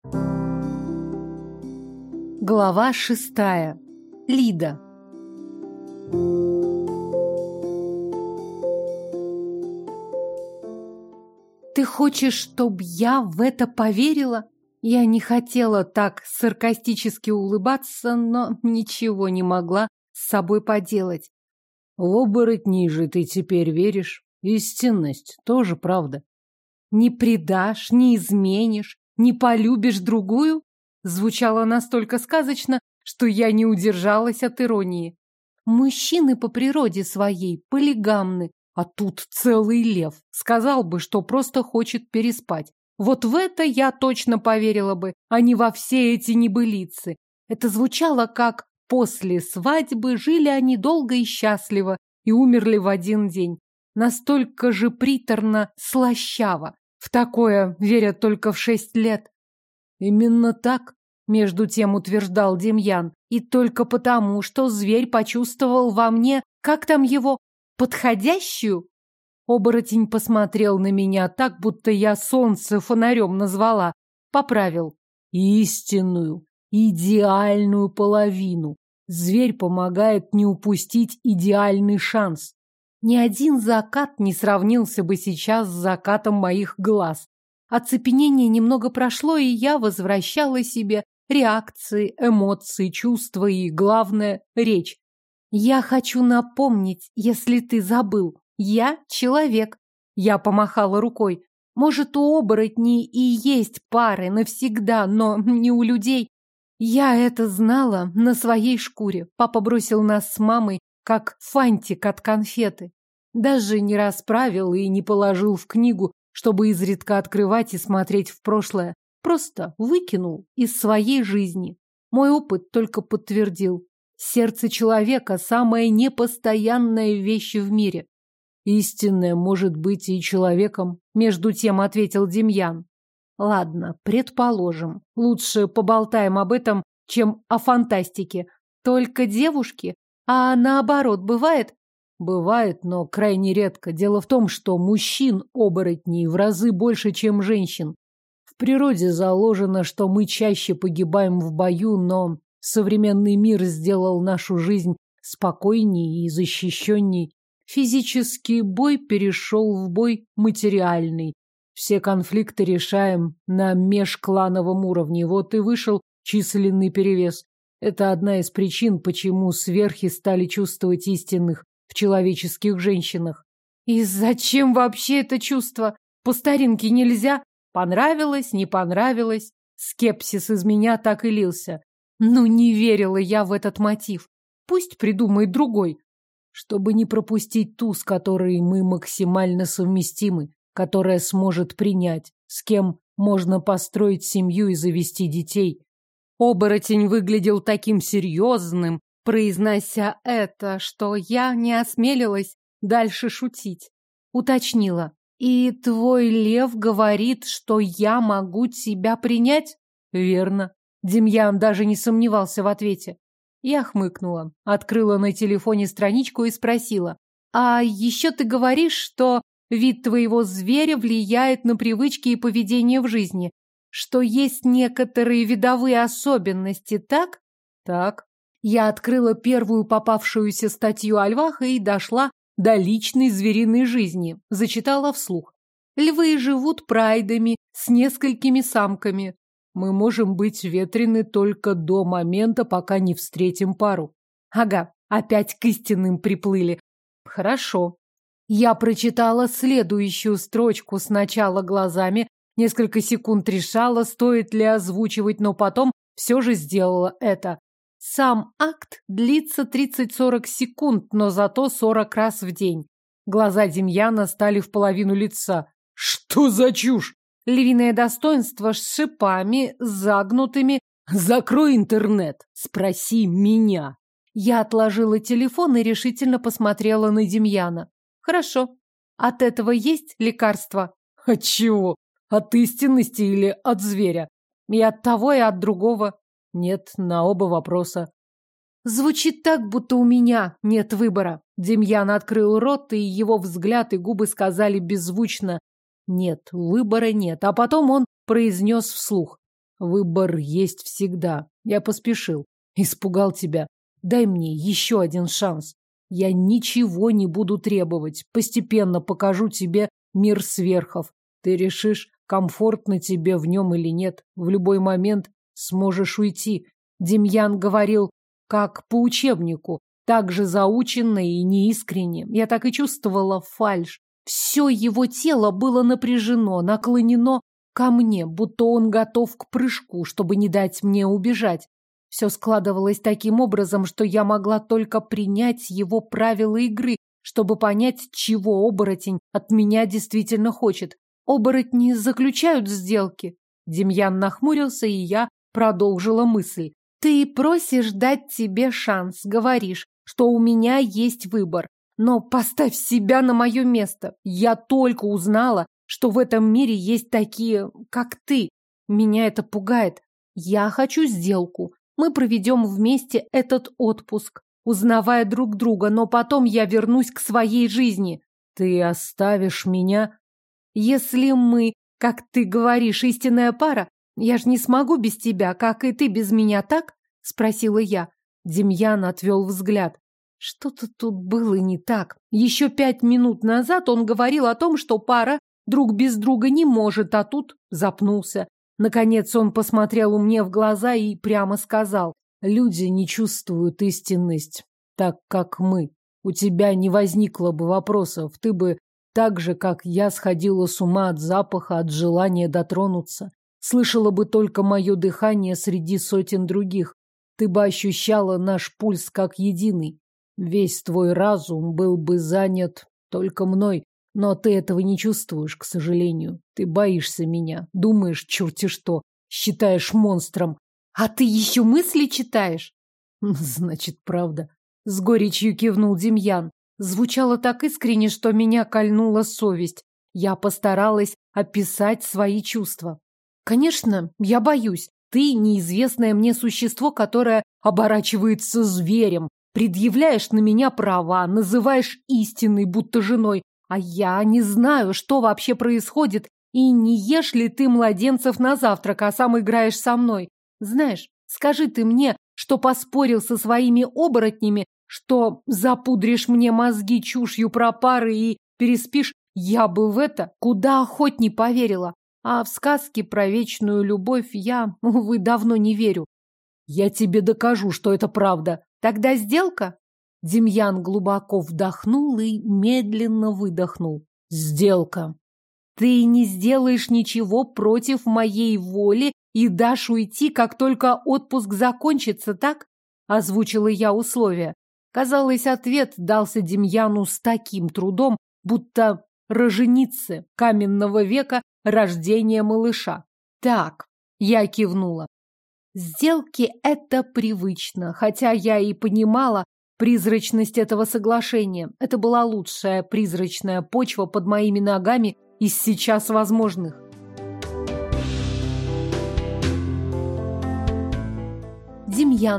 Глава 6. Лида. Ты хочешь, чтобы я в это поверила? Я не хотела так саркастически улыбаться, но ничего не могла с собой поделать. В оборотней же ты теперь веришь. Истинность тоже правда. Не предашь, не изменишь, не полюбишь другую? Звучало настолько сказочно, что я не удержалась от иронии. Мужчины по природе своей полигамны, а тут целый лев. Сказал бы, что просто хочет переспать. Вот в это я точно поверила бы, а не во все эти небылицы. Это звучало как после свадьбы жили они долго и счастливо и умерли в один день. Настолько же приторно слащаво. В такое верят только в 6 лет. Именно так, между тем утверждал Демьян, и только потому, что зверь почувствовал во мне, как там его, подходящую. Оборотень посмотрел на меня так, будто я солнце фонарем назвала. Поправил. Истинную, идеальную половину. Зверь помогает не упустить идеальный шанс. Ни один закат не сравнился бы сейчас с закатом моих глаз. Оцепенение немного прошло, и я возвращала себе реакции, эмоции, чувства и, главное, речь. Я хочу напомнить, если ты забыл. Я человек. Я помахала рукой. Может, у оборотней и есть пары навсегда, но не у людей. Я это знала на своей шкуре. Папа бросил нас с мамой, как фантик от конфеты. Даже не расправил и не положил в книгу, чтобы изредка открывать и смотреть в прошлое. Просто выкинул из своей жизни. Мой опыт только подтвердил. Сердце человека – самая непостоянная вещь в мире. Истинное может быть и человеком, между тем ответил Демьян. Ладно, предположим. Лучше поболтаем об этом, чем о фантастике. Только девушки? А наоборот, бывает? Бывает, но крайне редко. Дело в том, что мужчин-оборотней в разы больше, чем женщин. В природе заложено, что мы чаще погибаем в бою, но современный мир сделал нашу жизнь спокойней и защищенней. Физический бой перешел в бой материальный. Все конфликты решаем на межклановом уровне. Вот и вышел численный перевес. Это одна из причин, почему сверхи стали чувствовать истинных в человеческих женщинах. И зачем вообще это чувство? По старинке нельзя? Понравилось, не понравилось? Скепсис из меня так и лился. Ну, не верила я в этот мотив. Пусть придумает другой. Чтобы не пропустить ту, с которой мы максимально совместимы, которая сможет принять, с кем можно построить семью и завести детей. Оборотень выглядел таким серьезным, произнося это, что я не осмелилась дальше шутить. Уточнила. И твой лев говорит, что я могу тебя принять? Верно. Демьян даже не сомневался в ответе. Я хмыкнула, открыла на телефоне страничку и спросила. А еще ты говоришь, что вид твоего зверя влияет на привычки и поведение в жизни, что есть некоторые видовые особенности, так? Так. Я открыла первую попавшуюся статью о львах и дошла до личной звериной жизни, зачитала вслух. Львы живут прайдами с несколькими самками. Мы можем быть ветрены только до момента, пока не встретим пару. Ага, опять к истинным приплыли. Хорошо. Я прочитала следующую строчку сначала глазами, несколько секунд решала, стоит ли озвучивать, но потом все же сделала это. Сам акт длится 30-40 секунд, но зато 40 раз в день. Глаза Демьяна стали в половину лица. Что за чушь? Львиное достоинство с шипами, загнутыми. Закрой интернет, спроси меня. Я отложила телефон и решительно посмотрела на Демьяна. Хорошо. От этого есть лекарство? От чего? От истинности или от зверя? И от того, и от другого. Нет, на оба вопроса. Звучит так, будто у меня нет выбора. Демьян открыл рот, и его взгляд и губы сказали беззвучно: нет, выбора нет. А потом он произнес вслух: Выбор есть всегда. Я поспешил. Испугал тебя. Дай мне еще один шанс. Я ничего не буду требовать. Постепенно покажу тебе мир сверхов. Ты решишь, комфортно тебе в нем или нет. В любой момент сможешь уйти. Демьян говорил, как по учебнику, так же заученно и неискренне. Я так и чувствовала фальшь. Все его тело было напряжено, наклонено ко мне, будто он готов к прыжку, чтобы не дать мне убежать. Все складывалось таким образом, что я могла только принять его правила игры, чтобы понять, чего оборотень от меня действительно хочет. Оборотни заключают сделки. Демьян нахмурился, и я продолжила мысль. Ты просишь дать тебе шанс, говоришь, что у меня есть выбор. Но поставь себя на мое место. Я только узнала, что в этом мире есть такие, как ты. Меня это пугает. Я хочу сделку. Мы проведем вместе этот отпуск, узнавая друг друга, но потом я вернусь к своей жизни. Ты оставишь меня? Если мы, как ты говоришь, истинная пара, я ж не смогу без тебя, как и ты без меня, так? Спросила я. Демьян отвел взгляд. Что-то тут было не так. Еще 5 минут назад он говорил о том, что пара друг без друга не может, а тут запнулся. Наконец он посмотрел мне в глаза и прямо сказал: люди не чувствуют истинность, так как мы. У тебя не возникло бы вопросов, ты бы так же, как я, сходила с ума от запаха, от желания дотронуться. Слышала бы только мое дыхание среди сотен других. Ты бы ощущала наш пульс как единый. Весь твой разум был бы занят только мной, но ты этого не чувствуешь, к сожалению. Ты боишься меня, думаешь черти что, считаешь монстром. А ты еще мысли читаешь? Значит, правда. С горечью кивнул Демьян. Звучало так искренне, что меня кольнула совесть. Я постаралась описать свои чувства. Конечно, я боюсь. Ты неизвестное мне существо, которое оборачивается зверем. Предъявляешь на меня права, называешь истинной, будто женой, а я не знаю, что вообще происходит, и не ешь ли ты младенцев на завтрак, а сам играешь со мной. Знаешь, скажи ты мне, что поспорил со своими оборотнями, что запудришь мне мозги чушью про пары и переспишь, я бы в это куда охотней поверила. А в сказки про вечную любовь я, увы, давно не верю. Я тебе докажу, что это правда. Тогда сделка? Демьян глубоко вдохнул и медленно выдохнул. Сделка. Ты не сделаешь ничего против моей воли и дашь уйти, как только отпуск закончится, так? Озвучила я условия. Казалось, ответ дался Демьяну с таким трудом, будто роженицы каменного века рождения малыша. Так, я кивнула. Сделки – это привычно, хотя я и понимала призрачность этого соглашения. Это была лучшая призрачная почва под моими ногами из сейчас возможных. Демьян.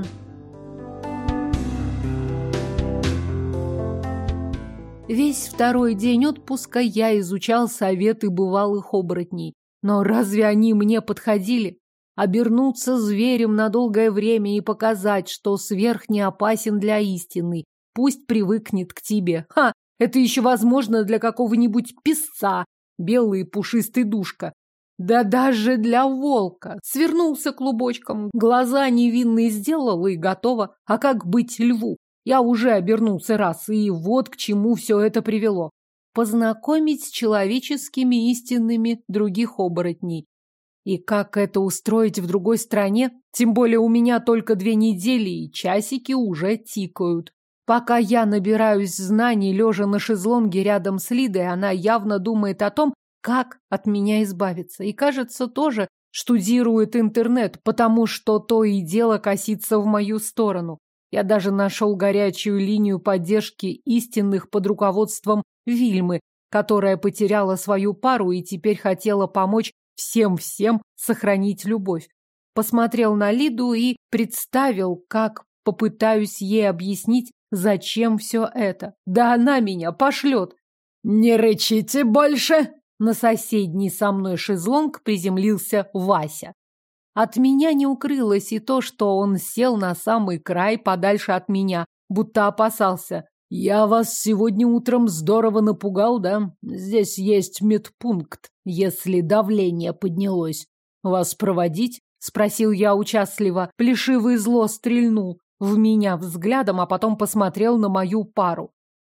Весь второй день отпуска я изучал советы бывалых оборотней. Но разве они мне подходили? Обернуться зверем на долгое время и показать, что сверх не опасен для истины. Пусть привыкнет к тебе. Ха! Это еще возможно для какого-нибудь песца, белый пушистый душка. Да даже для волка. Свернулся клубочком, глаза невинные сделал и готово. А как быть льву? Я уже обернулся раз, и вот к чему все это привело. Познакомить с человеческими истинными других оборотней. И как это устроить в другой стране? Тем более у меня только 2 недели, и часики уже тикают. Пока я набираюсь знаний, лежа на шезлонге рядом с Лидой, она явно думает о том, как от меня избавиться. И, кажется, тоже штудирует интернет, потому что то и дело косится в мою сторону. Я даже нашел горячую линию поддержки истинных под руководством Вильмы, которая потеряла свою пару и теперь хотела помочь всем сохранить любовь. Посмотрел на Лиду и представил, как попытаюсь ей объяснить, зачем все это. Да она меня пошлет. «Не рычите больше!» На соседний со мной шезлонг приземлился Вася. От меня не укрылось и то, что он сел на самый край, подальше от меня, будто опасался. «Я вас сегодня утром здорово напугал, да? Здесь есть медпункт, если давление поднялось. Вас проводить?» — спросил я участливо. Плешивый зло стрельнул в меня взглядом, а потом посмотрел на мою пару.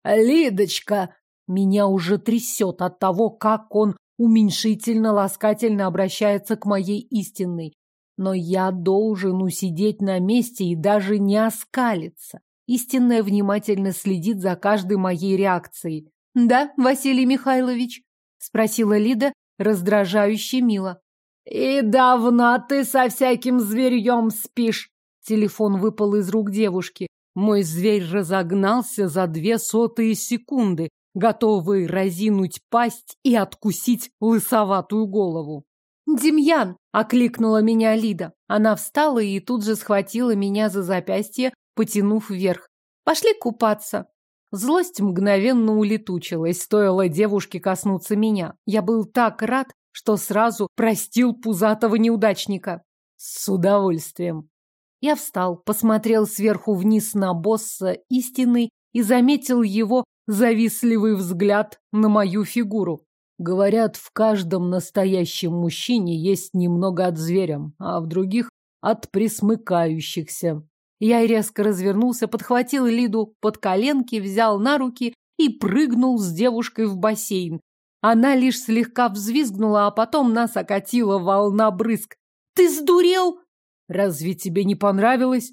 «Лидочка!» Меня уже трясет от того, как он уменьшительно-ласкательно обращается к моей истинной. Но я должен усидеть на месте и даже не оскалиться. Истинная внимательно следит за каждой моей реакцией. «Да, Василий Михайлович?» — спросила Лида, раздражающе мило. «И давно ты со всяким зверьем спишь?» Телефон выпал из рук девушки. Мой зверь разогнался за 0,02 секунды, готовый разинуть пасть и откусить лысоватую голову. «Демьян!» — окликнула меня Лида. Она встала и тут же схватила меня за запястье, потянув вверх. «Пошли купаться!» Злость мгновенно улетучилась, стоило девушке коснуться меня. Я был так рад, что сразу простил пузатого неудачника. «С удовольствием!» Я встал, посмотрел сверху вниз на босса истины и заметил его завистливый взгляд на мою фигуру. Говорят, в каждом настоящем мужчине есть немного от зверя, а в других от присмыкающихся. Я резко развернулся, подхватил Лиду под коленки, взял на руки и прыгнул с девушкой в бассейн. Она лишь слегка взвизгнула, а потом нас окатила волна брызг. «Ты сдурел?» «Разве тебе не понравилось?»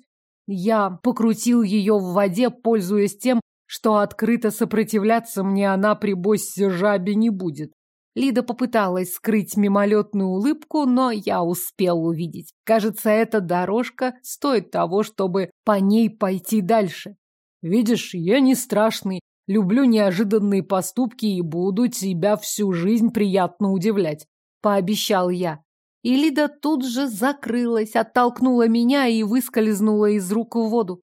Я покрутил ее в воде, пользуясь тем, что открыто сопротивляться мне она при боссе жабе не будет. Лида попыталась скрыть мимолетную улыбку, но я успел увидеть. Кажется, эта дорожка стоит того, чтобы по ней пойти дальше. «Видишь, я не страшный, люблю неожиданные поступки и буду тебя всю жизнь приятно удивлять», — пообещал я. И Лида тут же закрылась, оттолкнула меня и выскользнула из рук в воду.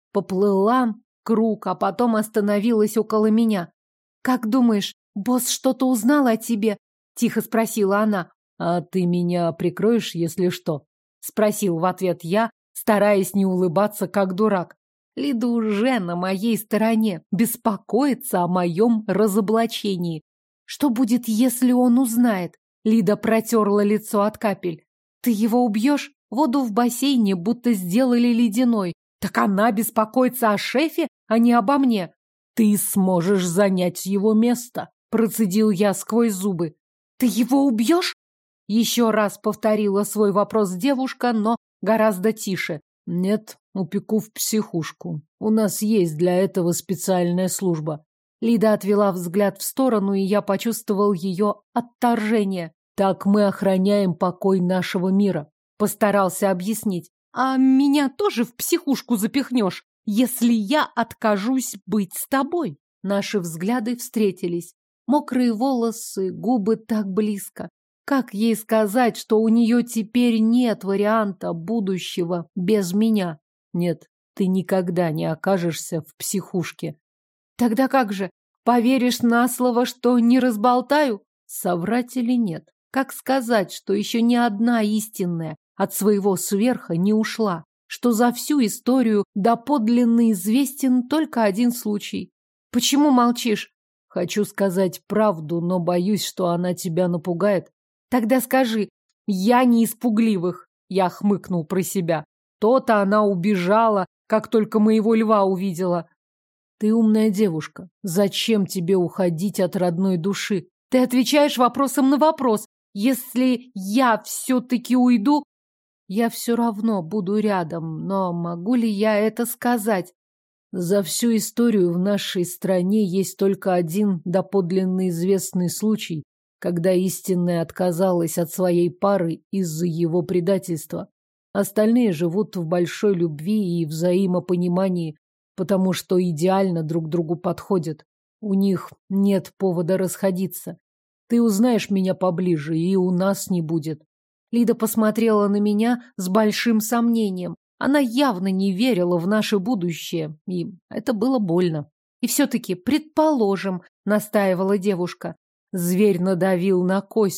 Поплыла круг, а потом остановилась около меня. «Как думаешь, босс что-то узнал о тебе?» — тихо спросила она. «А ты меня прикроешь, если что?» — спросил в ответ я, стараясь не улыбаться, как дурак. Лида уже на моей стороне, беспокоится о моем разоблачении. Что будет, если он узнает? Лида протерла лицо от капель. «Ты его убьешь? Воду в бассейне будто сделали ледяной. Так она беспокоится о шефе, а не обо мне». «Ты сможешь занять его место», — процедил я сквозь зубы. «Ты его убьешь?» Еще раз повторила свой вопрос девушка, но гораздо тише. «Нет, упеку в психушку. У нас есть для этого специальная служба». Лида отвела взгляд в сторону, и я почувствовал ее отторжение. «Так мы охраняем покой нашего мира», — постарался объяснить. «А меня тоже в психушку запихнешь, если я откажусь быть с тобой?» Наши взгляды встретились. Мокрые волосы, губы так близко. Как ей сказать, что у нее теперь нет варианта будущего без меня? «Нет, ты никогда не окажешься в психушке». «Тогда как же? Поверишь на слово, что не разболтаю?» Соврать или нет? Как сказать, что еще ни одна истинная от своего сверха не ушла? Что за всю историю доподлинно известен только один случай? Почему молчишь? Хочу сказать правду, но боюсь, что она тебя напугает. Тогда скажи, я не из пугливых. Я хмыкнул про себя. То-то она убежала, как только моего льва увидела. Ты умная девушка. Зачем тебе уходить от родной души? Ты отвечаешь вопросом на вопрос. Если я все-таки уйду, я все равно буду рядом. Но могу ли я это сказать? За всю историю в нашей стране есть только один доподлинно известный случай, когда истинная отказалась от своей пары из-за его предательства. Остальные живут в большой любви и взаимопонимании, потому что идеально друг другу подходят. У них нет повода расходиться. Ты узнаешь меня поближе, и у нас не будет. Лида посмотрела на меня с большим сомнением. Она явно не верила в наше будущее, и это было больно. И все-таки, предположим, настаивала девушка. Зверь надавил на кости.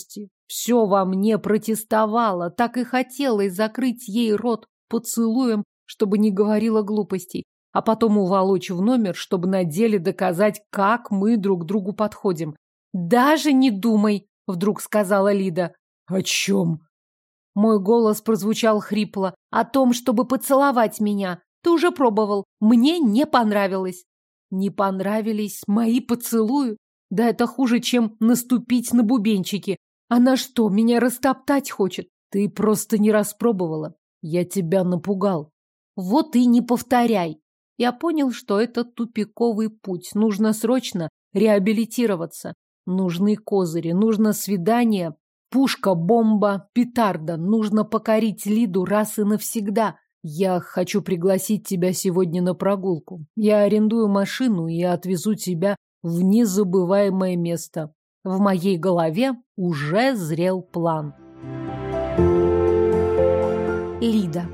Все во мне протестовало, так и хотелось закрыть ей рот поцелуем, чтобы не говорила глупостей, а потом уволочь в номер, чтобы на деле доказать, как мы друг к другу подходим. «Даже не думай», — вдруг сказала Лида. «О чем?» Мой голос прозвучал хрипло. «О том, чтобы поцеловать меня. Ты уже пробовал. Мне не понравилось». Не понравились мои поцелуи? Да это хуже, чем наступить на бубенчики. Она что, меня растоптать хочет? Ты просто не распробовала. Я тебя напугал. Вот и не повторяй. Я понял, что это тупиковый путь. Нужно срочно реабилитироваться. Нужны козыри, нужно свидание. Пушка, бомба, петарда. Нужно покорить Лиду раз и навсегда. Я хочу пригласить тебя сегодня на прогулку. Я арендую машину и отвезу тебя в незабываемое место. В моей голове уже зрел план. Лида.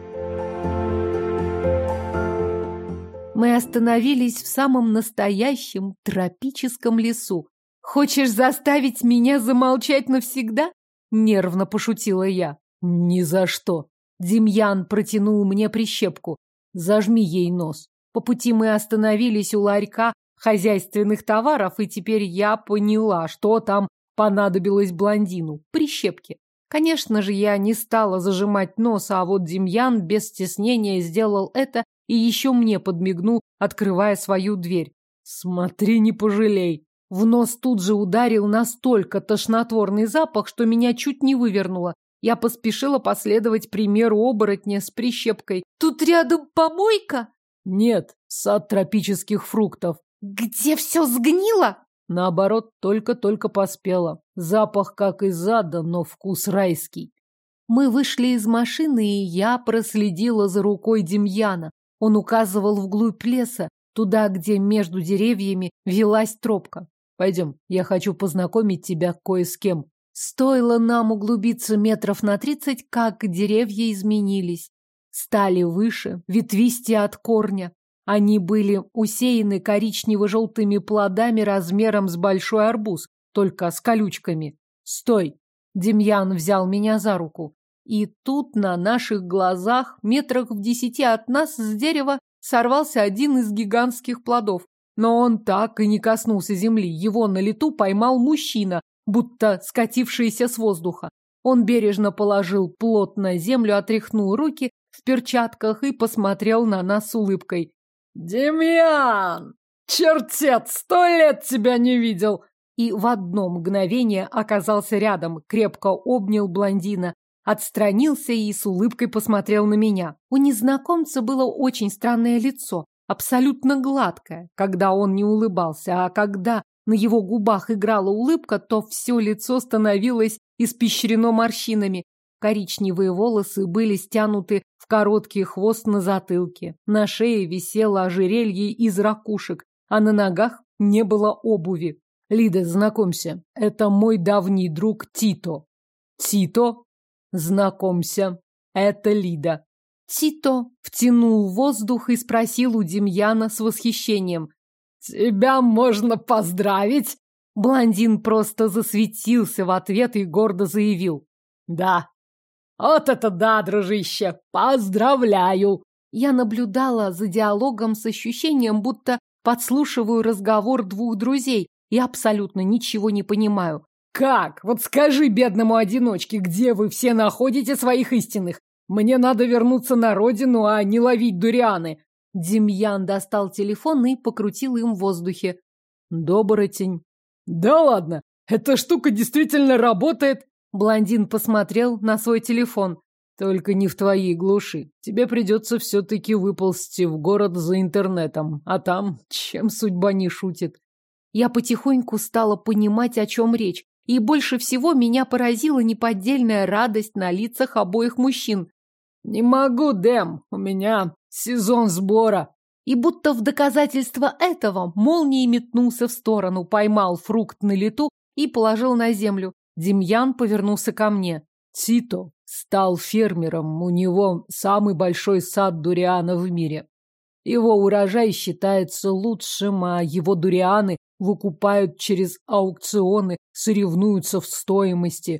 Мы остановились в самом настоящем тропическом лесу. «Хочешь заставить меня замолчать навсегда?» — нервно пошутила я. «Ни за что!» Демьян протянул мне прищепку. «Зажми ей нос». По пути мы остановились у ларька хозяйственных товаров, и теперь я поняла, что там понадобилось блондину. Прищепки. Конечно же, я не стала зажимать нос, а вот Демьян без стеснения сделал это и еще мне подмигнул, открывая свою дверь. «Смотри, не пожалей!» В нос тут же ударил настолько тошнотворный запах, что меня чуть не вывернуло. Я поспешила последовать примеру оборотня с прищепкой. «Тут рядом помойка?» «Нет, сад тропических фруктов». «Где все сгнило?» Наоборот, только-только поспела. Запах как из ада, но вкус райский. Мы вышли из машины, и я проследила за рукой Демьяна. Он указывал вглубь леса, туда, где между деревьями велась тропка. Пойдем, я хочу познакомить тебя кое с кем. Стоило нам углубиться метров на 30, как деревья изменились. Стали выше, ветвистее от корня. Они были усеяны коричнево-желтыми плодами размером с большой арбуз, только с колючками. «Стой!» Демьян взял меня за руку. И тут на наших глазах, метрах в 10 от нас, с дерева сорвался один из гигантских плодов. Но он так и не коснулся земли. Его на лету поймал мужчина, будто скатившийся с воздуха. Он бережно положил плод на землю, отряхнул руки в перчатках и посмотрел на нас с улыбкой. «Демьян! Чертец, 100 лет тебя не видел!» И в одно мгновение оказался рядом, крепко обнял блондина, отстранился и с улыбкой посмотрел на меня. У незнакомца было очень странное лицо, абсолютно гладкое, когда он не улыбался, а когда на его губах играла улыбка, то все лицо становилось испещрено морщинами. Коричневые волосы были стянуты в короткий хвост на затылке. На шее висело ожерелье из ракушек, а на ногах не было обуви. «Лида, знакомься, это мой давний друг Тито». «Тито?» «Знакомься, это Лида». Тито втянул воздух и спросил у Демьяна с восхищением. «Тебя можно поздравить?» Блондин просто засветился в ответ и гордо заявил. «Да». «Вот это да, дружище! Поздравляю!» Я наблюдала за диалогом с ощущением, будто подслушиваю разговор двух друзей и абсолютно ничего не понимаю. «Как? Вот скажи бедному одиночке, где вы все находите своих истинных? Мне надо вернуться на родину, а не ловить дурианы». Демьян достал телефон и покрутил им в воздухе. «Добротень». «Да ладно, эта штука действительно работает». Блондин посмотрел на свой телефон. «Только не в твоей глуши. Тебе придется все-таки выползти в город за интернетом. А там, чем судьба не шутит». Я потихоньку стала понимать, о чем речь. И больше всего меня поразила неподдельная радость на лицах обоих мужчин. «Не могу, Дэм, у меня сезон сбора». И будто в доказательство этого молнией метнулся в сторону, поймал фрукт на лету и положил на землю. Демьян повернулся ко мне. «Тито стал фермером, у него самый большой сад дуриана в мире. Его урожай считается лучшим, а его дурианы выкупают через аукционы, соревнуются в стоимости.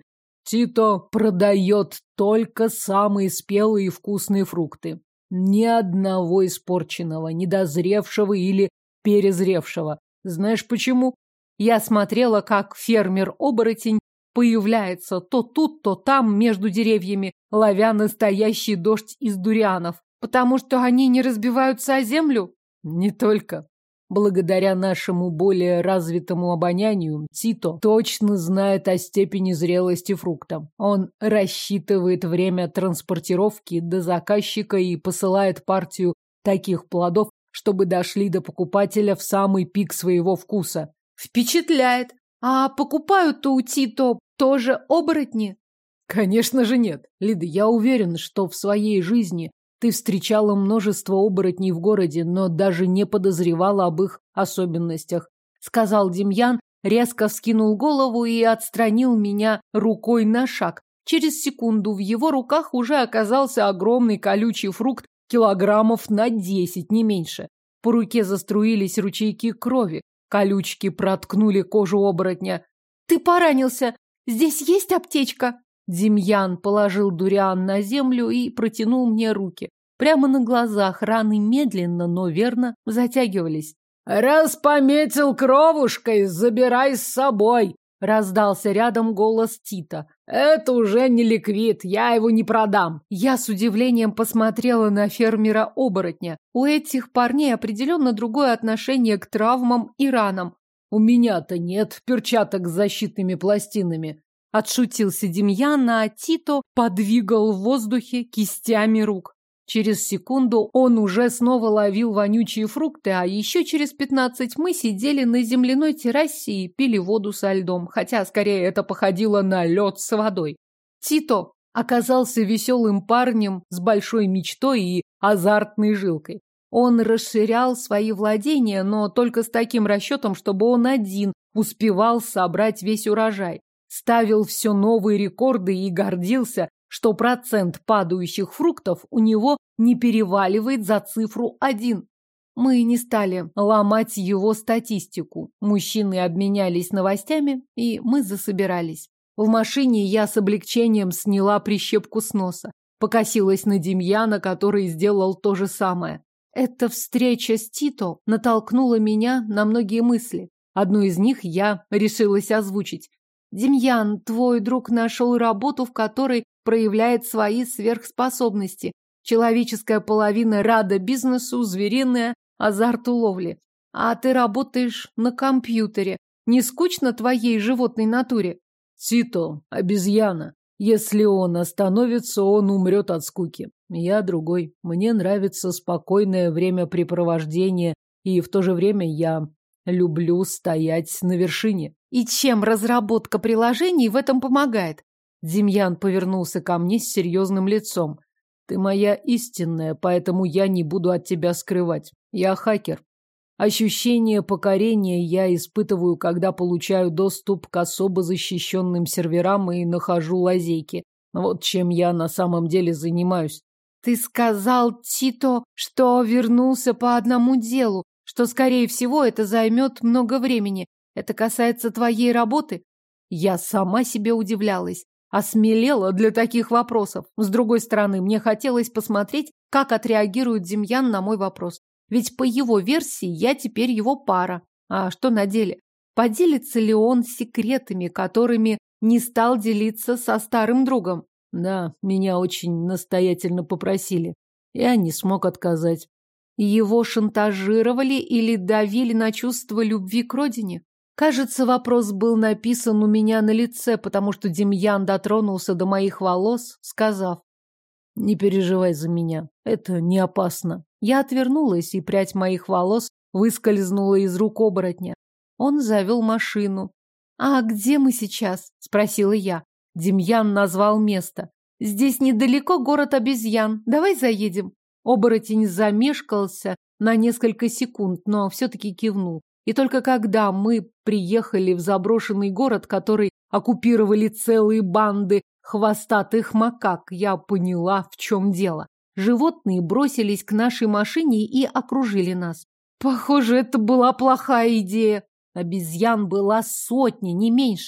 Тито продает только самые спелые и вкусные фрукты. Ни одного испорченного, недозревшего или перезревшего. Знаешь почему? Я смотрела, как фермер-оборотень появляется то тут, то там, между деревьями, ловя настоящий дождь из дурианов. Потому что они не разбиваются о землю? Не только. Благодаря нашему более развитому обонянию, Тито точно знает о степени зрелости фрукта. Он рассчитывает время транспортировки до заказчика и посылает партию таких плодов, чтобы дошли до покупателя в самый пик своего вкуса. Впечатляет. А покупают-то у Тито тоже оборотни? Конечно же нет. Лида, я уверен, что в своей жизни ты встречала множество оборотней в городе, но даже не подозревала об их особенностях, сказал Демьян, резко вскинул голову и отстранил меня рукой на шаг. Через секунду в его руках уже оказался огромный колючий фрукт килограммов на 10, не меньше. По руке заструились ручейки крови, колючки проткнули кожу оборотня. Ты поранился. Здесь есть аптечка? Демьян положил дуриан на землю и протянул мне руки. Прямо на глазах раны медленно, но верно затягивались. «Раз пометил кровушкой, забирай с собой!» Раздался рядом голос Тита. «Это уже не ликвид, я его не продам!» Я с удивлением посмотрела на фермера-оборотня. У этих парней определенно другое отношение к травмам и ранам. «У меня-то нет перчаток с защитными пластинами!» Отшутился Демьян, а Тито подвигал в воздухе кистями рук. Через секунду он уже снова ловил вонючие фрукты, а еще через 15 мы сидели на земляной террасе и пили воду со льдом, хотя скорее это походило на лед с водой. Тито оказался веселым парнем с большой мечтой и азартной жилкой. Он расширял свои владения, но только с таким расчетом, чтобы он один успевал собрать весь урожай. Ставил все новые рекорды и гордился, что процент падающих фруктов у него не переваливает за цифру 1. Мы не стали ломать его статистику. Мужчины обменялись новостями, и мы засобирались. В машине я с облегчением сняла прищепку с носа. Покосилась на Демьяна, который сделал то же самое. Эта встреча с Тито натолкнула меня на многие мысли. Одну из них я решилась озвучить. Демьян, твой друг нашел работу, в которой проявляет свои сверхспособности. Человеческая половина рада бизнесу, звериная – азарту ловли. А ты работаешь на компьютере. Не скучно твоей животной натуре? Тито, обезьяна. Если он остановится, он умрет от скуки. Я другой. Мне нравится спокойное времяпрепровождение, и в то же время я люблю стоять на вершине. И чем разработка приложений в этом помогает? Демьян повернулся ко мне с серьезным лицом. Ты моя истинная, поэтому я не буду от тебя скрывать. Я хакер. Ощущение покорения я испытываю, когда получаю доступ к особо защищенным серверам и нахожу лазейки. Вот чем я на самом деле занимаюсь. Ты сказал Тито, что вернулся по одному делу, что, скорее всего, это займет много времени. Это касается твоей работы? Я сама себе удивлялась. Осмелела для таких вопросов. С другой стороны, мне хотелось посмотреть, как отреагирует Демьян на мой вопрос. Ведь по его версии я теперь его пара. А что на деле? Поделится ли он секретами, которыми не стал делиться со старым другом? Да, меня очень настоятельно попросили. Я не смог отказать. Его шантажировали или давили на чувство любви к родине? Кажется, вопрос был написан у меня на лице, потому что Демьян дотронулся до моих волос, сказав: «Не переживай за меня, это не опасно». Я отвернулась, и прядь моих волос выскользнула из рук оборотня. Он завел машину. «А где мы сейчас?» – спросила я. Демьян назвал место. «Здесь недалеко город обезьян. Давай заедем». Оборотень замешкался на несколько секунд, но все-таки кивнул. И только когда мы приехали в заброшенный город, который оккупировали целые банды хвостатых макак, я поняла, в чем дело. Животные бросились к нашей машине и окружили нас. Похоже, это была плохая идея. Обезьян была сотня, не меньше.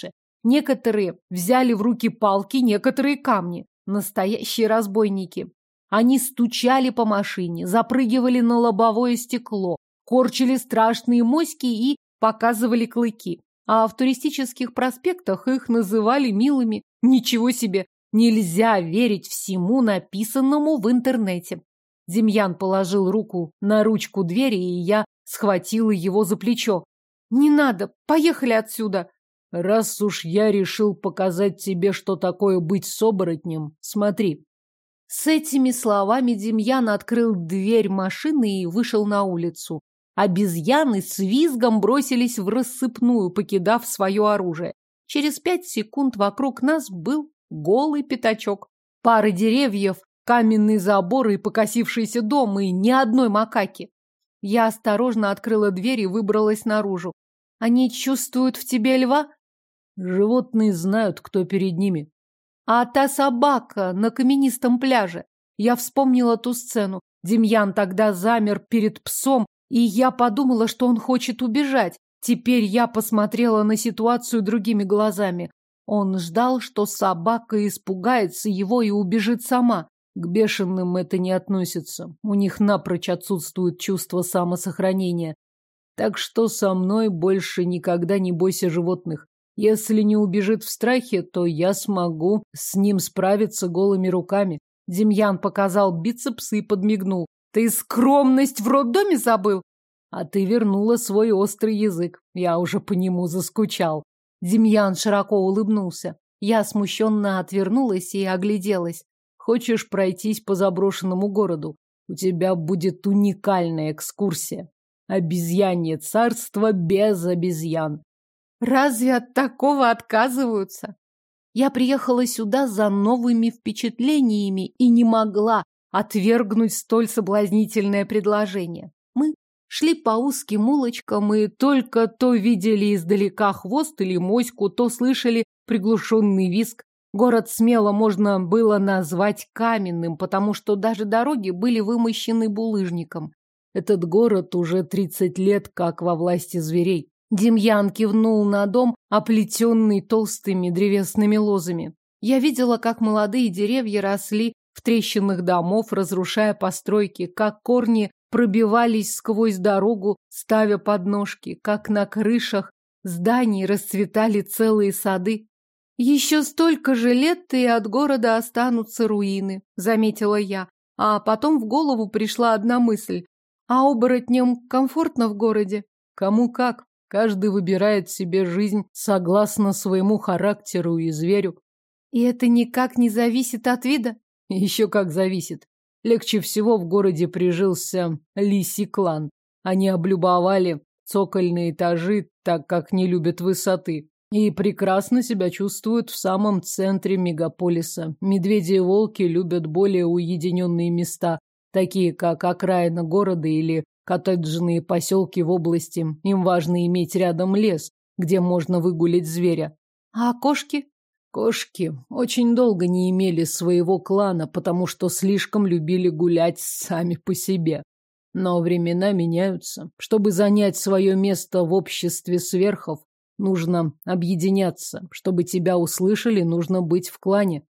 Некоторые взяли в руки палки, некоторые камни. Настоящие разбойники. Они стучали по машине, запрыгивали на лобовое стекло, корчили страшные моськи и показывали клыки. А в туристических проспектах их называли милыми. Ничего себе! Нельзя верить всему написанному в интернете. Демьян положил руку на ручку двери, и я схватила его за плечо. «Не надо! Поехали отсюда!» «Раз уж я решил показать тебе, что такое быть с оборотнем, смотри». С этими словами Демьян открыл дверь машины и вышел на улицу. Обезьяны с визгом бросились в рассыпную, покидав свое оружие. Через 5 секунд вокруг нас был голый пятачок. Пары деревьев, каменный забор и покосившийся дом, и ни одной макаки. Я осторожно открыла дверь и выбралась наружу. «Они чувствуют в тебе льва?» «Животные знают, кто перед ними». «А та собака на каменистом пляже?» Я вспомнила ту сцену. Демьян тогда замер перед псом, и я подумала, что он хочет убежать. Теперь я посмотрела на ситуацию другими глазами. Он ждал, что собака испугается его и убежит сама. К бешеным это не относится. У них напрочь отсутствует чувство самосохранения. Так что со мной больше никогда не бойся животных. Если не убежит в страхе, то я смогу с ним справиться голыми руками. Демьян показал бицепсы и подмигнул. Ты скромность в роддоме забыл? А ты вернула свой острый язык. Я уже по нему заскучал. Демьян широко улыбнулся. Я смущенно отвернулась и огляделась. Хочешь пройтись по заброшенному городу? У тебя будет уникальная экскурсия. Обезьянье царство без обезьян. Разве от такого отказываются? Я приехала сюда за новыми впечатлениями и не могла отвергнуть столь соблазнительное предложение. Мы шли по узким улочкам и только то видели издалека хвост или моську, то слышали приглушенный визг. Город смело можно было назвать каменным, потому что даже дороги были вымощены булыжником. Этот город уже 30 лет как во власти зверей. Демьян кивнул на дом, оплетенный толстыми древесными лозами. Я видела, как молодые деревья росли в трещинах домов, разрушая постройки, как корни пробивались сквозь дорогу, ставя подножки, как на крышах зданий расцветали целые сады. «Еще столько же лет, и от города останутся руины», — заметила я. А потом в голову пришла одна мысль. «А оборотням комфортно в городе?» «Кому как. Каждый выбирает себе жизнь согласно своему характеру и зверю». «И это никак не зависит от вида?» «Еще как зависит. Легче всего в городе прижился лисий клан. Они облюбовали цокольные этажи, так как не любят высоты. И прекрасно себя чувствуют в самом центре мегаполиса. Медведи и волки любят более уединенные места, такие как окраина города или коттеджные поселки в области. Им важно иметь рядом лес, где можно выгулять зверя. А кошки? Кошки очень долго не имели своего клана, потому что слишком любили гулять сами по себе. Но времена меняются. Чтобы занять свое место в обществе сверхов, нужно объединяться. Чтобы тебя услышали, нужно быть в клане.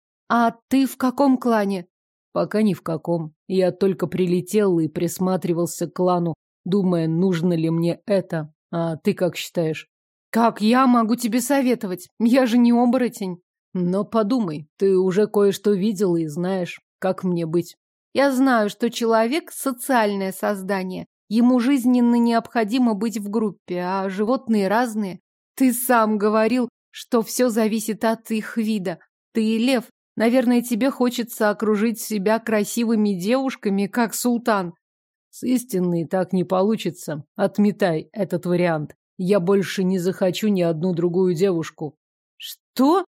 А ты в каком клане? Пока ни в каком. Я только прилетел и присматривался к клану, думая, нужно ли мне это. А ты как считаешь? Как я могу тебе советовать? Я же не оборотень. Но подумай, ты уже кое-что видела и знаешь, как мне быть. Я знаю, что человек – социальное создание. Ему жизненно необходимо быть в группе, а животные разные. Ты сам говорил, что все зависит от их вида. Ты лев. Наверное, тебе хочется окружить себя красивыми девушками, как султан. С истинной так не получится. Отметай этот вариант. Я больше не захочу ни одну другую девушку. Что?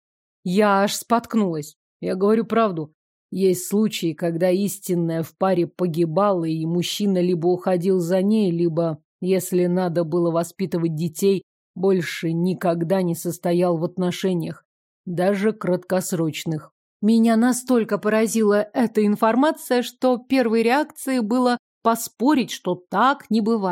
Я аж споткнулась. Я говорю правду. Есть случаи, когда истинная в паре погибала, и мужчина либо уходил за ней, либо, если надо было воспитывать детей, больше никогда не состоял в отношениях, даже краткосрочных. Меня настолько поразила эта информация, что первой реакцией было поспорить, что так не бывает.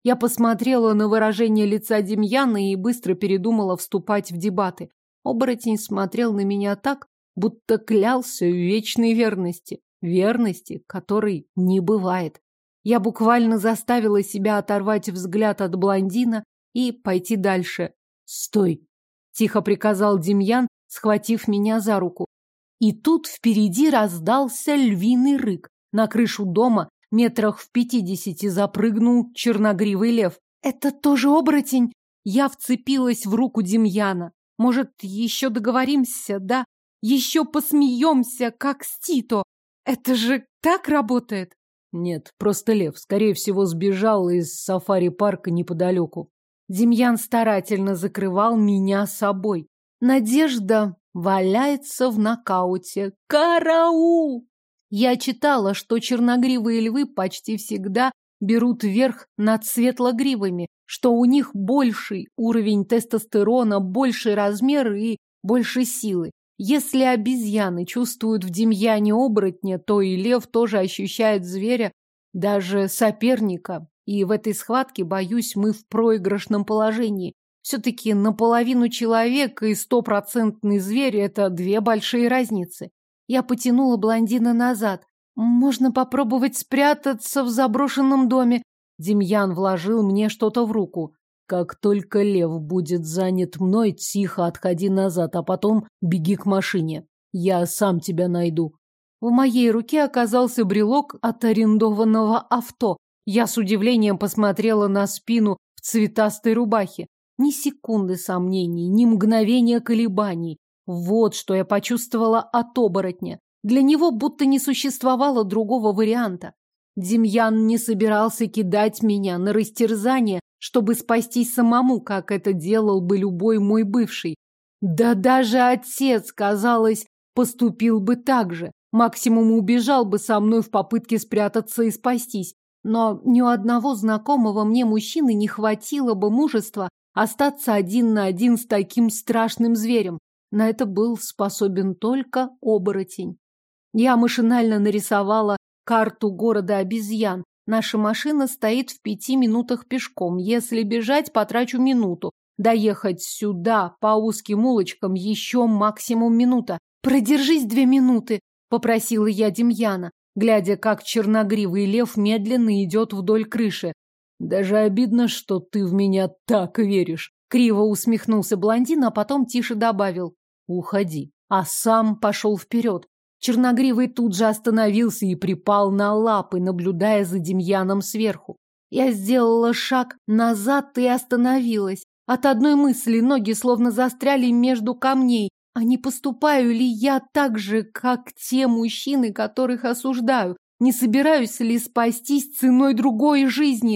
Я посмотрела на выражение лица Демьяна и быстро передумала вступать в дебаты. Оборотень смотрел на меня так, будто клялся в вечной верности. Верности, которой не бывает. Я буквально заставила себя оторвать взгляд от блондина и пойти дальше. «Стой!» – тихо приказал Демьян, схватив меня за руку. И тут впереди раздался львиный рык. На крышу дома метрах в 50 запрыгнул черногривый лев. «Это тоже оборотень?» Я вцепилась в руку Демьяна. «Может, еще договоримся, да? Еще посмеемся, как с Тито? Это же так работает?» Нет, просто лев. Скорее всего, сбежал из сафари-парка неподалеку. Демьян старательно закрывал меня собой. Надежда валяется в нокауте. Караул! Я читала, что черногривые львы почти всегда берут верх над светлогривыми, что у них больший уровень тестостерона, больший размер и больше силы. Если обезьяны чувствуют в Демьяне оборотня, то и лев тоже ощущает зверя, даже соперника. И в этой схватке, боюсь, мы в проигрышном положении. Все-таки наполовину человек и 100% зверь – это две большие разницы. Я потянула блондина назад. «Можно попробовать спрятаться в заброшенном доме». Демьян вложил мне что-то в руку. «Как только лев будет занят мной, тихо отходи назад, а потом беги к машине. Я сам тебя найду». В моей руке оказался брелок от арендованного авто. Я с удивлением посмотрела на спину в цветастой рубахе. Ни секунды сомнений, ни мгновения колебаний. Вот что я почувствовала от оборотня. Для него будто не существовало другого варианта. Демьян не собирался кидать меня на растерзание, чтобы спастись самому, как это делал бы любой мой бывший. Да даже отец, казалось, поступил бы так же. Максимум убежал бы со мной в попытке спрятаться и спастись. Но ни у одного знакомого мне мужчины не хватило бы мужества остаться один на один с таким страшным зверем. На это был способен только оборотень. Я машинально нарисовала карту города обезьян. Наша машина стоит в 5 минутах пешком. Если бежать, потрачу минуту. Доехать сюда по узким улочкам еще максимум минута. «Продержись 2 минуты», — попросила я Демьяна, глядя, как черногривый лев медленно идет вдоль крыши. «Даже обидно, что ты в меня так веришь», — криво усмехнулся блондин, а потом тише добавил: «Уходи». А сам пошел вперед. Черногривый тут же остановился и припал на лапы, наблюдая за Демьяном сверху. Я сделала шаг назад и остановилась. От одной мысли ноги словно застряли между камней. А не поступаю ли я так же, как те мужчины, которых осуждаю? Не собираюсь ли спастись ценой другой жизни?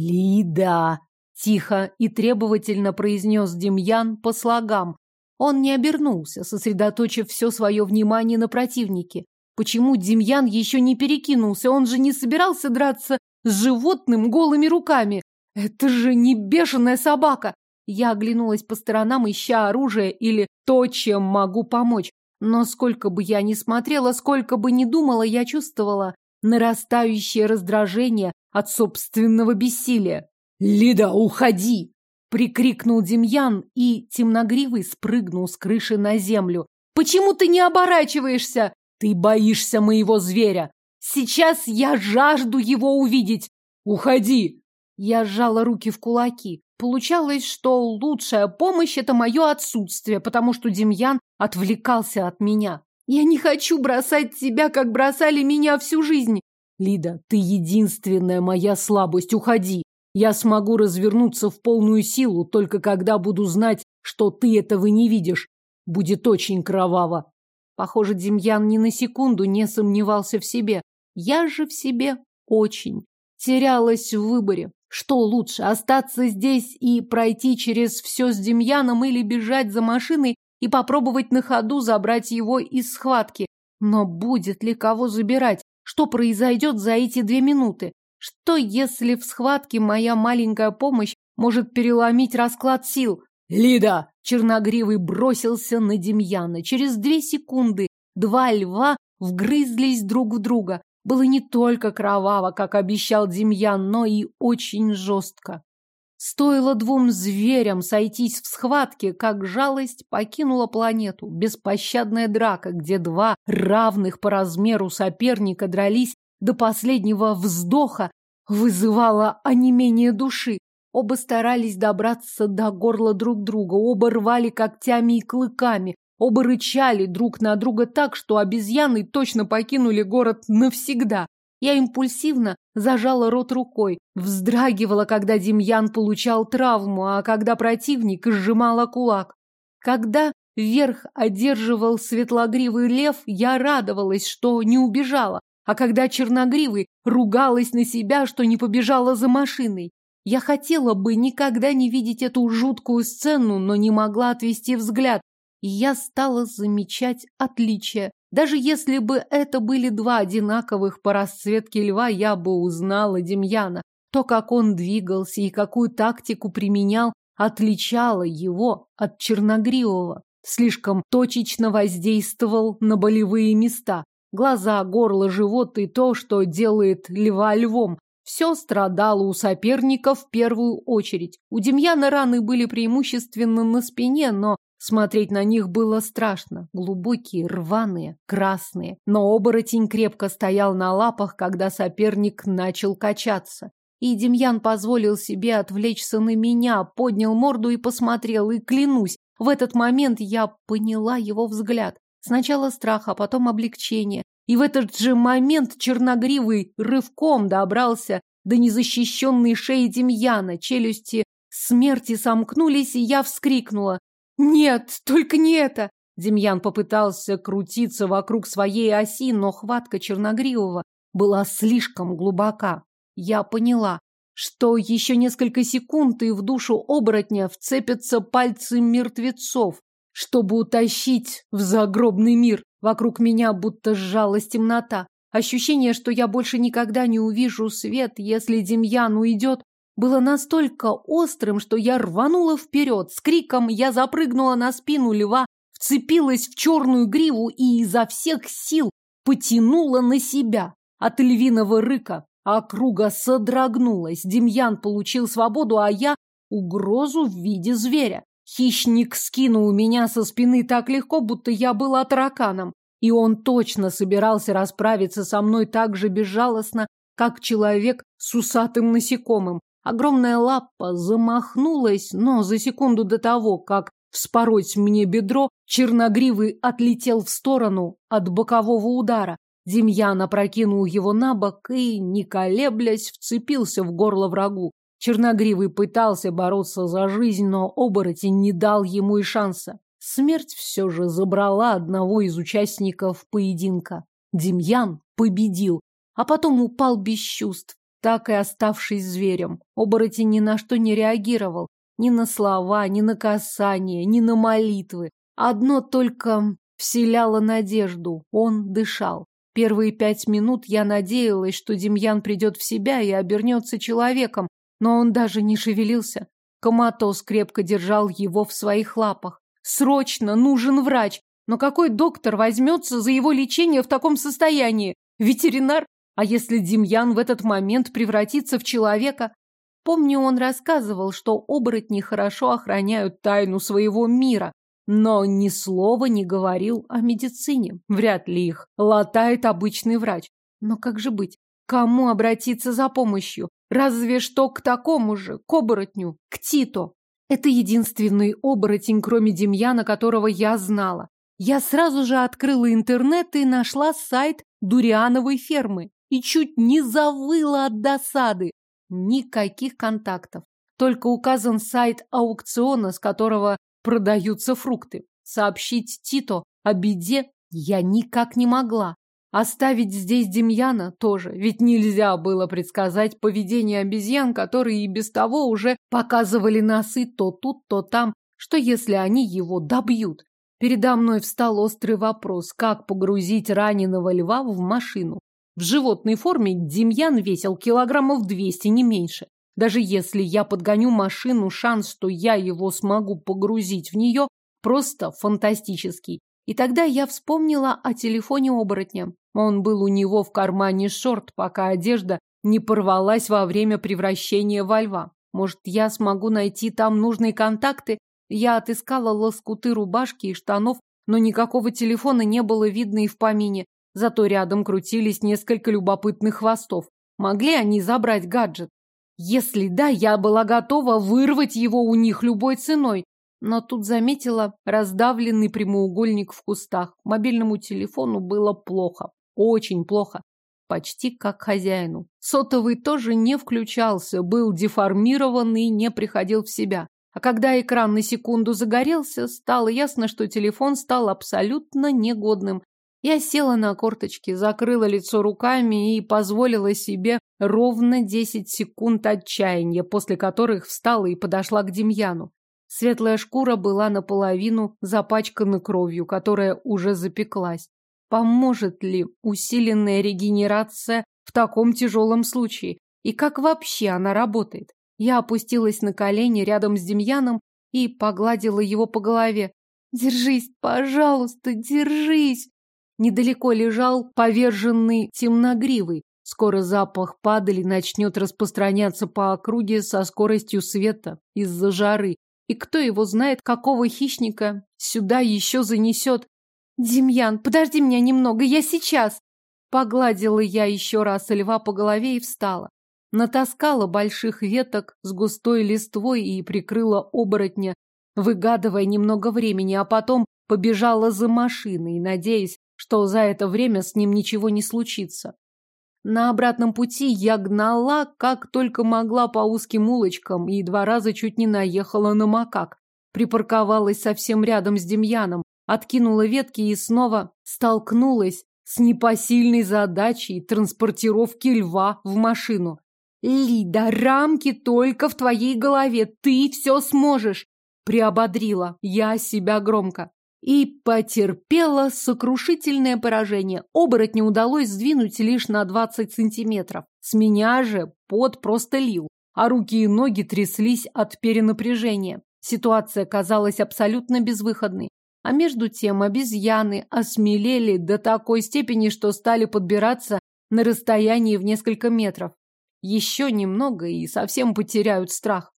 «Лида!» – тихо и требовательно произнес Демьян по слогам. Он не обернулся, сосредоточив все свое внимание на противнике. Почему Демьян еще не перекинулся? Он же не собирался драться с животным голыми руками. Это же не бешеная собака. Я оглянулась по сторонам, ища оружие или то, чем могу помочь. Но сколько бы я ни смотрела, сколько бы ни думала, я чувствовала нарастающее раздражение от собственного бессилия. «Лида, уходи!» — прикрикнул Демьян, и темногривый спрыгнул с крыши на землю. «Почему ты не оборачиваешься?» «Ты боишься моего зверя!» «Сейчас я жажду его увидеть!» «Уходи!» Я сжала руки в кулаки. Получалось, что лучшая помощь – это мое отсутствие, потому что Демьян отвлекался от меня. Я не хочу бросать тебя, как бросали меня всю жизнь. «Лида, ты единственная моя слабость. Уходи. Я смогу развернуться в полную силу, только когда буду знать, что ты этого не видишь. Будет очень кроваво». Похоже, Демьян ни на секунду не сомневался в себе. Я же в себе очень. Терялась в выборе. Что лучше, остаться здесь и пройти через все с Демьяном или бежать за машиной и попробовать на ходу забрать его из схватки? Но будет ли кого забирать? Что произойдет за эти 2 минуты? Что, если в схватке моя маленькая помощь может переломить расклад сил? «Лида!» Черногривый бросился на Демьяна. Через 2 секунды 2 льва вгрызлись друг в друга. было не только кроваво, как обещал Демьян, но и очень жестко. Стоило двум зверям сойтись в схватке, как жалость покинула планету. Беспощадная драка, где два равных по размеру соперника дрались до последнего вздоха, вызывала онемение души. Оба старались добраться до горла друг друга, оба рвали когтями и клыками, оба рычали друг на друга так, что обезьяны точно покинули город навсегда. Я импульсивно зажала рот рукой, вздрагивала, когда Демьян получал травму, а когда противник сжимала кулак. Когда верх одерживал светлогривый лев, я радовалась, что не убежала, а когда черногривый, ругалась на себя, что не побежала за машиной. Я хотела бы никогда не видеть эту жуткую сцену, но не могла отвести взгляд, и я стала замечать отличия. Даже если бы это были два одинаковых по расцветке льва, я бы узнала Демьяна. То, как он двигался и какую тактику применял, отличало его от черногривого. Слишком точечно воздействовал на болевые места. Глаза, горло, живот и то, что делает льва львом. Все страдало у соперника в первую очередь. У Демьяна раны были преимущественно на спине, но смотреть на них было страшно. Глубокие, рваные, красные. Но оборотень крепко стоял на лапах, когда соперник начал качаться. И Демьян позволил себе отвлечься на меня, поднял морду и посмотрел. И клянусь, в этот момент я поняла его взгляд. Сначала страх, а потом облегчение. И в этот же момент черногривый рывком добрался до незащищенной шеи Демьяна. Челюсти смерти сомкнулись, и я вскрикнула. «Нет, только не это!» Демьян попытался крутиться вокруг своей оси, но хватка черногривого была слишком глубока. Я поняла, что еще несколько секунд, и в душу оборотня вцепятся пальцы мертвецов, чтобы утащить в загробный мир. Вокруг меня будто сжалась темнота. Ощущение, что я больше никогда не увижу свет, если Демьян уйдет, было настолько острым, что я рванула вперед. С криком я запрыгнула на спину льва, вцепилась в черную гриву и изо всех сил потянула на себя. От львиного рыка округа содрогнулась. Демьян получил свободу, а я угрозу в виде зверя. Хищник скинул меня со спины так легко, будто я была тараканом. И он точно собирался расправиться со мной так же безжалостно, как человек с усатым насекомым. Огромная лапа замахнулась, но за секунду до того, как вспороть мне бедро, черногривый отлетел в сторону от бокового удара. Демьян опрокинул его на бок и, не колеблясь, вцепился в горло врагу. Черногривый пытался бороться за жизнь, но оборотень не дал ему и шанса. Смерть все же забрала одного из участников поединка. Демьян победил, а потом упал без чувств, так и оставшись зверем. Оборотень ни на что не реагировал, ни на слова, ни на касания, ни на молитвы. Одно только вселяло надежду – он дышал. Первые 5 минут я надеялась, что Демьян придет в себя и обернется человеком, но он даже не шевелился. Коматоз крепко держал его в своих лапах. Срочно нужен врач. Но какой доктор возьмется за его лечение в таком состоянии? Ветеринар? А если Демьян в этот момент превратится в человека? Помню, он рассказывал, что оборотни хорошо охраняют тайну своего мира, но ни слова не говорил о медицине. Вряд ли их латает обычный врач. Но как же быть? Кому обратиться за помощью? Разве что к такому же, к оборотню, к Тито. Это единственный оборотень, кроме Демьяна, которого я знала. Я сразу же открыла интернет и нашла сайт Дуриановой фермы. И чуть не завыла от досады. Никаких контактов. Только указан сайт аукциона, с которого продаются фрукты. Сообщить Тито о беде я никак не могла. Оставить здесь Демьяна тоже, ведь нельзя было предсказать поведение обезьян, которые и без того уже показывали носы то тут, то там, что если они его добьют. Передо мной встал острый вопрос, как погрузить раненого льва в машину. В животной форме Демьян весил килограммов 200, не меньше. Даже если я подгоню машину, шанс, что я его смогу погрузить в нее, просто фантастический. И тогда я вспомнила о телефоне оборотня. Он был у него в кармане шорт, пока одежда не порвалась во время превращения во льва. Может, я смогу найти там нужные контакты? Я отыскала лоскуты рубашки и штанов, но никакого телефона не было видно и в помине. Зато рядом крутились несколько любопытных хвостов. Могли они забрать гаджет? Если да, я была готова вырвать его у них любой ценой. Но тут заметила раздавленный прямоугольник в кустах. Мобильному телефону было плохо. Очень плохо. Почти как хозяину. Сотовый тоже не включался, был деформирован и не приходил в себя. А когда экран на секунду загорелся, стало ясно, что телефон стал абсолютно негодным. Я села на корточки, закрыла лицо руками и позволила себе ровно 10 секунд отчаяния, после которых встала и подошла к Демьяну. Светлая шкура была наполовину запачкана кровью, которая уже запеклась. Поможет ли усиленная регенерация в таком тяжелом случае? И как вообще она работает? Я опустилась на колени рядом с Демьяном и погладила его по голове. «Держись, пожалуйста, держись!» Недалеко лежал поверженный темногривый. Скоро запах падали начнет распространяться по округе со скоростью света из-за жары. И кто его знает, какого хищника сюда еще занесет. «Демьян, подожди меня немного, я сейчас!» Погладила я еще раз льва по голове и встала. Натаскала больших веток с густой листвой и прикрыла оборотня, выгадывая немного времени, а потом побежала за машиной, надеясь, что за это время с ним ничего не случится. На обратном пути я гнала, как только могла, по узким улочкам и 2 раза чуть не наехала на макак. Припарковалась совсем рядом с Демьяном, откинула ветки и снова столкнулась с непосильной задачей транспортировки льва в машину. «Лида, рамки только в твоей голове, ты все сможешь!» Приободрила я себя громко. И потерпела сокрушительное поражение. Оборотню удалось сдвинуть лишь на 20 сантиметров. С меня же пот просто лил, а руки и ноги тряслись от перенапряжения. Ситуация казалась абсолютно безвыходной. А между тем обезьяны осмелели до такой степени, что стали подбираться на расстоянии в несколько метров. Еще немного и совсем потеряют страх.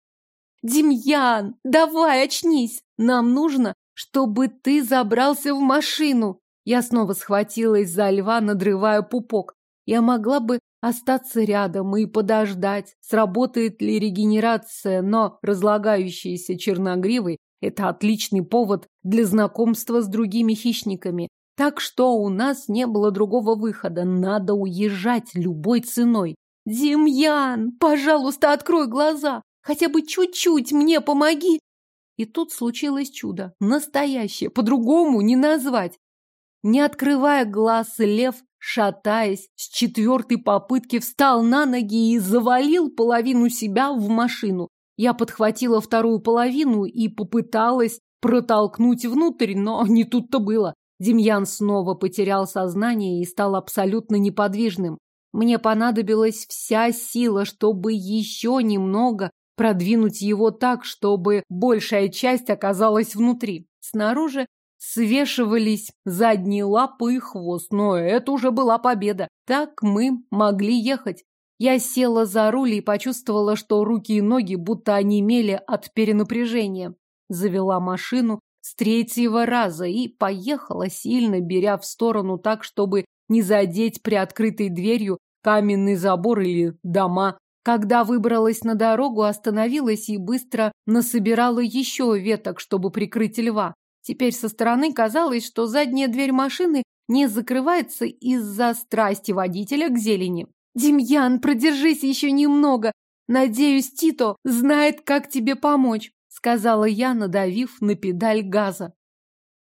«Демьян, давай очнись! Нам нужно, чтобы ты забрался в машину!» Я снова схватилась за льва, надрывая пупок. Я могла бы остаться рядом и подождать, сработает ли регенерация, но разлагающийся черногривый – это отличный повод для знакомства с другими хищниками. Так что у нас не было другого выхода. Надо уезжать любой ценой. «Демьян, пожалуйста, открой глаза! Хотя бы чуть-чуть мне помоги!» И тут случилось чудо. Настоящее, по-другому не назвать. Не открывая глаз, лев, шатаясь, с 4-й попытки встал на ноги и завалил половину себя в машину. Я подхватила 2-ю половину и попыталась протолкнуть внутрь, но не тут-то было. Демьян снова потерял сознание и стал абсолютно неподвижным. Мне понадобилась вся сила, чтобы еще немного продвинуть его так, чтобы большая часть оказалась внутри. Снаружи свешивались задние лапы и хвост, но это уже была победа. Так мы могли ехать. Я села за руль и почувствовала, что руки и ноги будто онемели от перенапряжения. Завела машину с 3-го раза и поехала, сильно беря в сторону так, чтобы не задеть приоткрытой дверью каменный забор или дома. Когда выбралась на дорогу, остановилась и быстро насобирала еще веток, чтобы прикрыть льва. Теперь со стороны казалось, что задняя дверь машины не закрывается из-за страсти водителя к зелени. «Демьян, продержись еще немного. Надеюсь, Тито знает, как тебе помочь», сказала я, надавив на педаль газа.